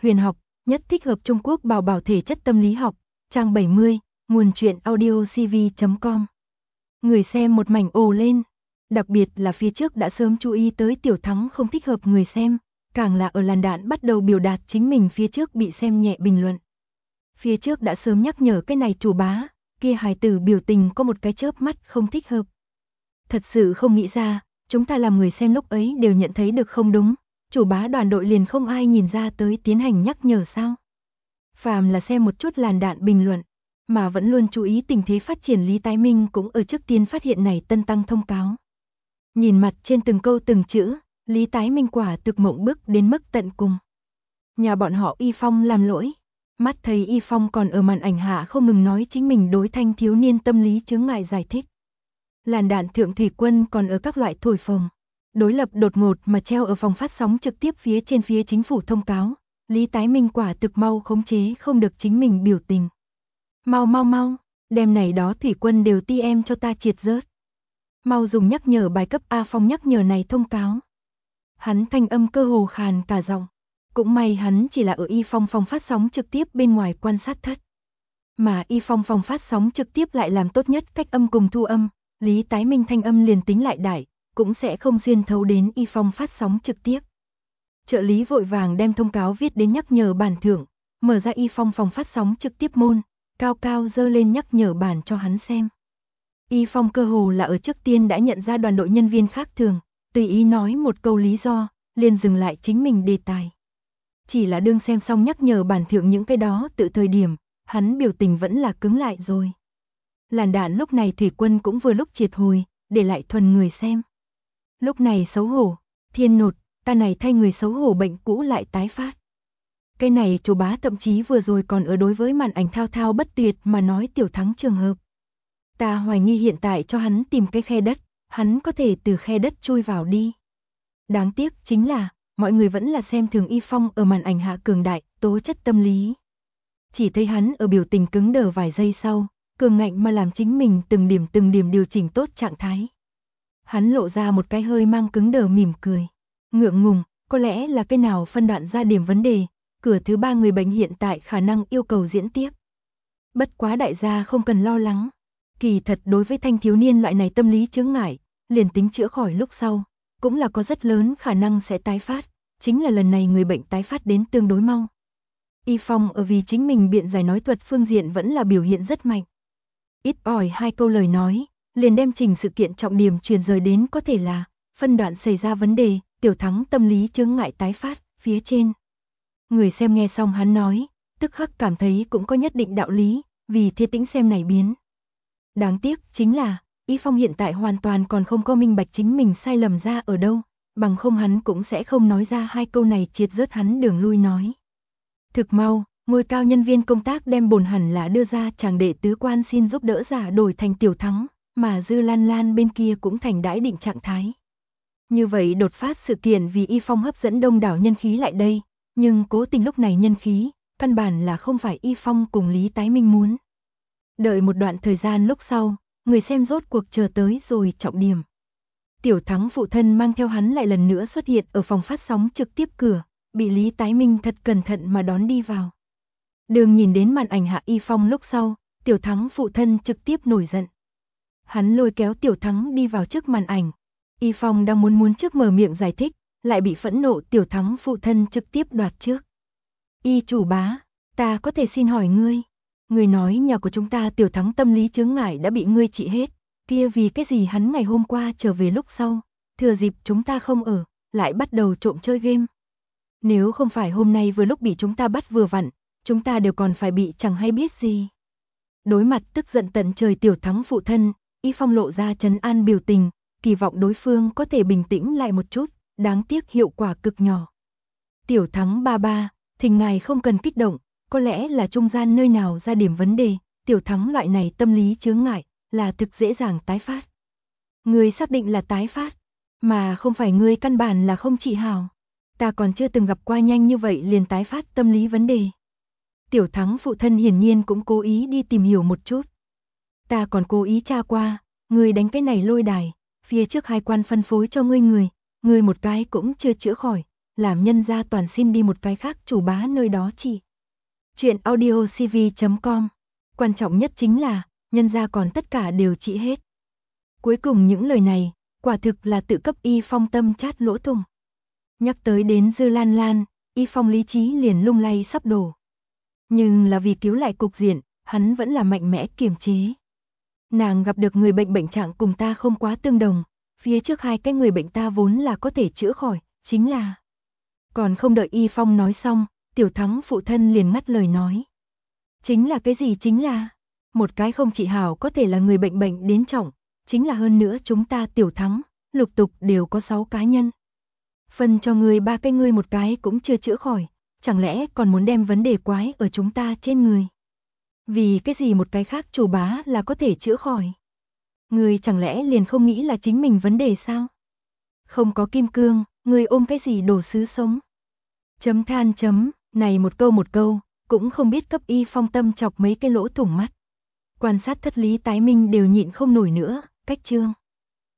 huyền học, nhất thích hợp Trung Quốc bảo bảo thể chất tâm lý học, trang 70, nguồn truyện audiocv.com. Người xem một mảnh ồ lên, đặc biệt là phía trước đã sớm chú ý tới Tiểu Thắng không thích hợp người xem, càng là ở làn đạn bắt đầu biểu đạt chính mình phía trước bị xem nhẹ bình luận. Phía trước đã sớm nhắc nhở cái này chủ bá, kia hài tử biểu tình có một cái chớp mắt không thích hợp. Thật sự không nghĩ ra, chúng ta làm người xem lúc ấy đều nhận thấy được không đúng, chủ bá đoàn đội liền không ai nhìn ra tới tiến hành nhắc nhở sao. Phàm là xem một chút làn đạn bình luận, mà vẫn luôn chú ý tình thế phát triển Lý Tái Minh cũng ở trước tiên phát hiện này tân tăng thông cáo. Nhìn mặt trên từng câu từng chữ, Lý Tái Minh quả thực mộng bức đến mức tận cùng. Nhà bọn họ Y Phong làm lỗi, mắt thấy Y Phong còn ở màn ảnh hạ không ngừng nói chính mình đối thanh thiếu niên tâm lý chướng ngại giải thích. Làn đạn thượng thủy quân còn ở các loại thổi phồng, đối lập đột ngột mà treo ở phòng phát sóng trực tiếp phía trên phía chính phủ thông cáo, Lý Tái Minh quả thực mau khống chế không được chính mình biểu tình. Mau, đem này đó thủy quân đều ti em cho ta triệt rớt. Mau dùng nhắc nhở bài cấp A Phong nhắc nhở này thông cáo. Hắn thanh âm cơ hồ khàn cả giọng. Cũng may hắn chỉ là ở Y Phong phòng phát sóng trực tiếp bên ngoài quan sát thất. Mà Y Phong phòng phát sóng trực tiếp lại làm tốt nhất cách âm cùng thu âm, Lý Tái Minh thanh âm liền tính lại đại, cũng sẽ không xuyên thấu đến Y Phong phát sóng trực tiếp. Trợ lý vội vàng đem thông cáo viết đến nhắc nhở bản thượng, mở ra Y Phong phòng phát sóng trực tiếp môn, cao cao dơ lên nhắc nhở bản cho hắn xem. Y Phong cơ hồ là ở trước tiên đã nhận ra đoàn đội nhân viên khác thường, tùy ý nói một câu lý do, liền dừng lại chính mình đề tài. Chỉ là đương xem xong nhắc nhở bản thượng những cái đó tự thời điểm, hắn biểu tình vẫn là cứng lại rồi. Làn đạn lúc này thủy quân cũng vừa lúc triệt hồi, để lại thuần người xem. Lúc này xấu hổ, thiên nột, ta này thay người xấu hổ bệnh cũ lại tái phát. Cái này chủ bá thậm chí vừa rồi còn ở đối với màn ảnh thao thao bất tuyệt mà nói Tiểu Thắng trường hợp. Ta hoài nghi hiện tại cho hắn tìm cái khe đất, hắn có thể từ khe đất chui vào đi. Đáng tiếc chính là, mọi người vẫn là xem thường Y Phong ở màn ảnh hạ cường đại, tố chất tâm lý. Chỉ thấy hắn ở biểu tình cứng đờ vài giây sau, cường ngạnh mà làm chính mình từng điểm điều chỉnh tốt trạng thái. Hắn lộ ra một cái hơi mang cứng đờ mỉm cười. Ngượng ngùng, có lẽ là cái nào phân đoạn ra điểm vấn đề, cửa thứ 3 người bệnh hiện tại khả năng yêu cầu diễn tiếp. Bất quá đại gia không cần lo lắng. Kỳ thật đối với thanh thiếu niên loại này tâm lý chướng ngại, liền tính chữa khỏi lúc sau, cũng là có rất lớn khả năng sẽ tái phát, chính là lần này người bệnh tái phát đến tương đối mau. Y Phong ở vì chính mình biện giải nói thuật phương diện vẫn là biểu hiện rất mạnh. Ít ỏi 2 câu lời nói, liền đem trình sự kiện trọng điểm truyền rời đến có thể là phân đoạn xảy ra vấn đề, Tiểu Thắng tâm lý chướng ngại tái phát, phía trên. Người xem nghe xong hắn nói, tức khắc cảm thấy cũng có nhất định đạo lý, vì thế tĩnh xem này biến. Đáng tiếc chính là, Y Phong hiện tại hoàn toàn còn không có minh bạch chính mình sai lầm ra ở đâu, bằng không hắn cũng sẽ không nói ra 2 câu này triệt rớt hắn đường lui nói. Thực mau, ngôi cao nhân viên công tác đem bổn hẳn là đưa ra chàng đệ tứ quan xin giúp đỡ giả đổi thành Tiểu Thắng, mà Dư Lan Lan bên kia cũng thành đãi định trạng thái. Như vậy đột phát sự kiện vì Y Phong hấp dẫn đông đảo nhân khí lại đây, nhưng cố tình lúc này nhân khí, căn bản là không phải Y Phong cùng Lý Tái Minh muốn. Đợi một đoạn thời gian lúc sau, người xem rốt cuộc chờ tới rồi trọng điểm. Tiểu Thắng phụ thân mang theo hắn lại lần nữa xuất hiện ở phòng phát sóng trực tiếp cửa, bị Lý Tái Minh thật cẩn thận mà đón đi vào. Đường nhìn đến màn ảnh hạ Y Phong lúc sau, Tiểu Thắng phụ thân trực tiếp nổi giận. Hắn lôi kéo Tiểu Thắng đi vào trước màn ảnh. Y Phong đang muốn trước mở miệng giải thích, lại bị phẫn nộ Tiểu Thắng phụ thân trực tiếp đoạt trước. Y chủ bá, ta có thể xin hỏi ngươi. Ngươi nói nhà của chúng ta Tiểu Thắng tâm lý chướng ngại đã bị ngươi trị hết, kia vì cái gì hắn ngày hôm qua trở về lúc sau, thừa dịp chúng ta không ở, lại bắt đầu trộm chơi game. Nếu không phải hôm nay vừa lúc bị chúng ta bắt vừa vặn, chúng ta đều còn phải bị chẳng hay biết gì. Đối mặt tức giận tận trời Tiểu Thắng phụ thân, Y Phong lộ ra trấn an biểu tình, kỳ vọng đối phương có thể bình tĩnh lại một chút, đáng tiếc hiệu quả cực nhỏ. Tiểu Thắng ba ba, thỉnh ngài không cần kích động, có lẽ là trung gian nơi nào ra điểm vấn đề, Tiểu Thắng loại này tâm lý chướng ngại, là thực dễ dàng tái phát. Ngươi xác định là tái phát, mà không phải ngươi căn bản là không trị hảo. Ta còn chưa từng gặp qua nhanh như vậy liền tái phát tâm lý vấn đề. Tiểu Thắng phụ thân hiển nhiên cũng cố ý đi tìm hiểu một chút. Ta còn cố ý tra qua, ngươi đánh cái này lôi đài, phía trước 2 quan phân phối cho ngươi người một cái cũng chưa chữa khỏi, làm nhân gia toàn xin đi một cái khác chủ bá nơi đó chỉ. Chuyện audiocv.com. Quan trọng nhất chính là, nhân gia còn tất cả đều trị hết. Cuối cùng những lời này, quả thực là tự cấp Y Phong tâm chát lỗ thủng. Nhắc tới đến Dư Lan Lan, Y Phong lý trí liền lung lay sắp đổ. Nhưng là vì cứu lại cục diện, hắn vẫn là mạnh mẽ kiềm chế. Nàng gặp được người bệnh trạng cùng ta không quá tương đồng, phía trước hai cái người bệnh ta vốn là có thể chữa khỏi, chính là... Còn không đợi Y Phong nói xong, Tiểu Thắng phụ thân liền ngắt lời nói. Chính là cái gì chính là? Một cái không trị hảo có thể là người bệnh đến trọng, chính là hơn nữa chúng ta Tiểu Thắng, lục tục đều có 6 cá nhân. Phân cho người 3 cái ngươi một cái cũng chưa chữa khỏi, chẳng lẽ còn muốn đem vấn đề quái ở chúng ta trên người? Vì cái gì một cái khác chủ bá là có thể chữa khỏi? Người chẳng lẽ liền không nghĩ là chính mình vấn đề sao? Không có kim cương, người ôm cái gì đồ sứ sống? Chấm than chấm, này một câu, cũng không biết cấp Y Phong tâm chọc mấy cái lỗ thủng mắt. Quan sát thất lý tái minh đều nhịn không nổi nữa, cách chương.